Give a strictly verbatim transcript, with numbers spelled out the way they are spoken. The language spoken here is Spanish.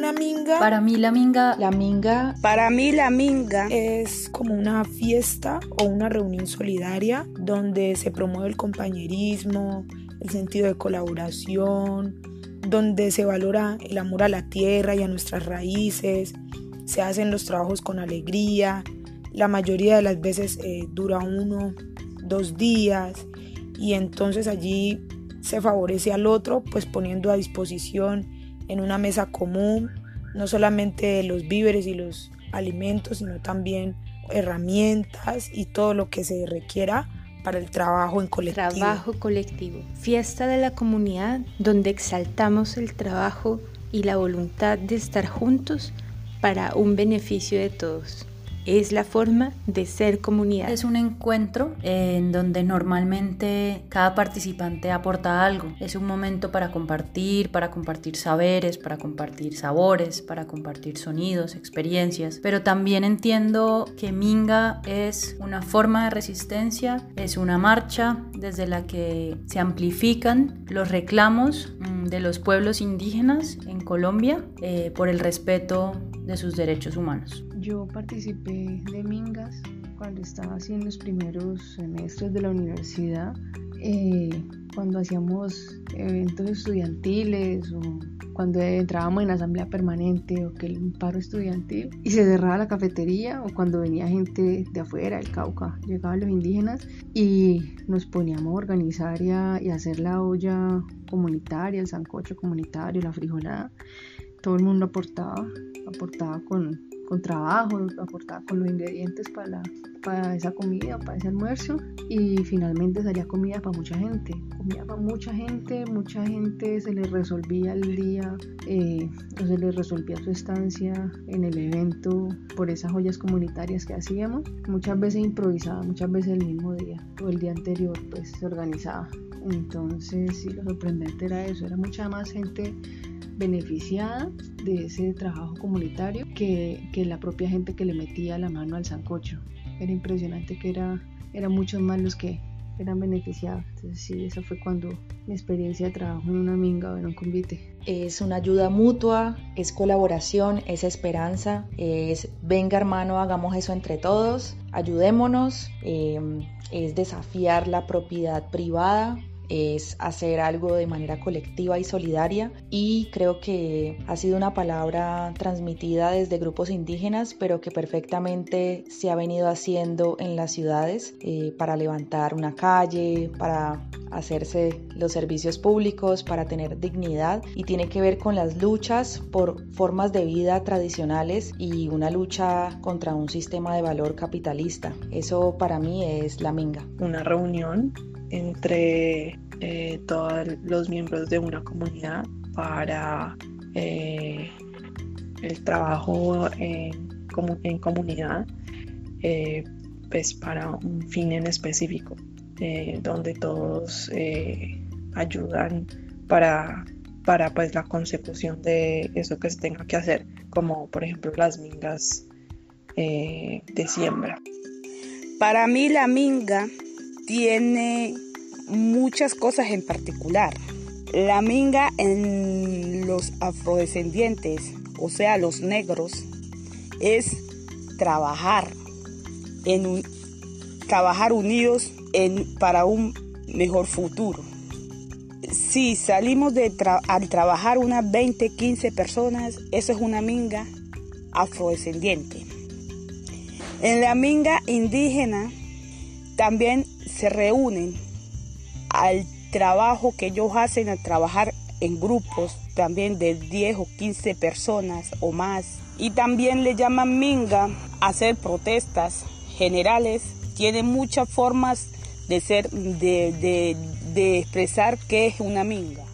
una minga? Para mí la minga... La minga... Para mí la minga es como una fiesta o una reunión solidaria donde se promueve el compañerismo, el sentido de colaboración, donde se valora el amor a la tierra y a nuestras raíces, se hacen los trabajos con alegría, la mayoría de las veces eh, dura uno, dos días y entonces allí se favorece al otro pues poniendo a disposición en una mesa común no solamente los víveres y los alimentos, sino también herramientas y todo lo que se requiera para el trabajo en colectivo. Trabajo colectivo, fiesta de la comunidad donde exaltamos el trabajo y la voluntad de estar juntos para un beneficio de todos. Es la forma de ser comunidad. Es un encuentro en donde normalmente cada participante aporta algo. Es un momento para compartir, para compartir saberes, para compartir sabores, para compartir sonidos, experiencias. Pero también entiendo que minga es una forma de resistencia, es una marcha desde la que se amplifican los reclamos de los pueblos indígenas en Colombia eh, por el respeto de sus derechos humanos. Yo participé de mingas cuando estaba así en los primeros semestres de la universidad, eh, cuando hacíamos eventos estudiantiles o cuando entrábamos en asamblea permanente o que el paro estudiantil y se cerraba la cafetería o cuando venía gente de afuera, del Cauca, llegaban los indígenas y nos poníamos a organizar y a, y a hacer la olla comunitaria, el sancocho comunitario, la frijolada. Todo el mundo aportaba, aportaba con, con trabajo, aportaba con los ingredientes para, la, para esa comida, para ese almuerzo y finalmente salía comida para mucha gente, comida para mucha gente, mucha gente se les resolvía el día, eh, o se les resolvía su estancia en el evento por esas ollas comunitarias que hacíamos, muchas veces improvisaba, muchas veces el mismo día o el día anterior pues se organizaba. Entonces sí, lo sorprendente era eso, era mucha más gente beneficiada de ese trabajo comunitario que, que la propia gente que le metía la mano al sancocho. Era impresionante que era, eran muchos más los que eran beneficiados. Entonces sí, esa fue cuando mi experiencia de trabajo en una minga o en un convite. Es una ayuda mutua, es colaboración, es esperanza, es venga hermano, hagamos eso entre todos, ayudémonos, eh, es desafiar la propiedad privada, es hacer algo de manera colectiva y solidaria y creo que ha sido una palabra transmitida desde grupos indígenas pero que perfectamente se ha venido haciendo en las ciudades eh, para levantar una calle, para hacerse los servicios públicos, para tener dignidad y tiene que ver con las luchas por formas de vida tradicionales y una lucha contra un sistema de valor capitalista. Eso para mí es la minga. Una reunión entre eh, todos los miembros de una comunidad para eh, el trabajo en, comu- en comunidad, eh, pues para un fin en específico, eh, donde todos eh, ayudan para, para pues, la consecución de eso que se tenga que hacer, como por ejemplo las mingas eh, de siembra. Para mí la minga tiene muchas cosas en particular. La minga en los afrodescendientes, o sea, los negros, es trabajar, en un, trabajar unidos en, para un mejor futuro. Si salimos de tra- al trabajar unas veinte, quince personas, eso es una minga afrodescendiente. En la minga indígena también se reúnen al trabajo que ellos hacen, al trabajar en grupos también de diez o quince personas o más. Y también le llaman minga a hacer protestas generales. Tiene muchas formas de ser, de, de, de expresar qué es una minga.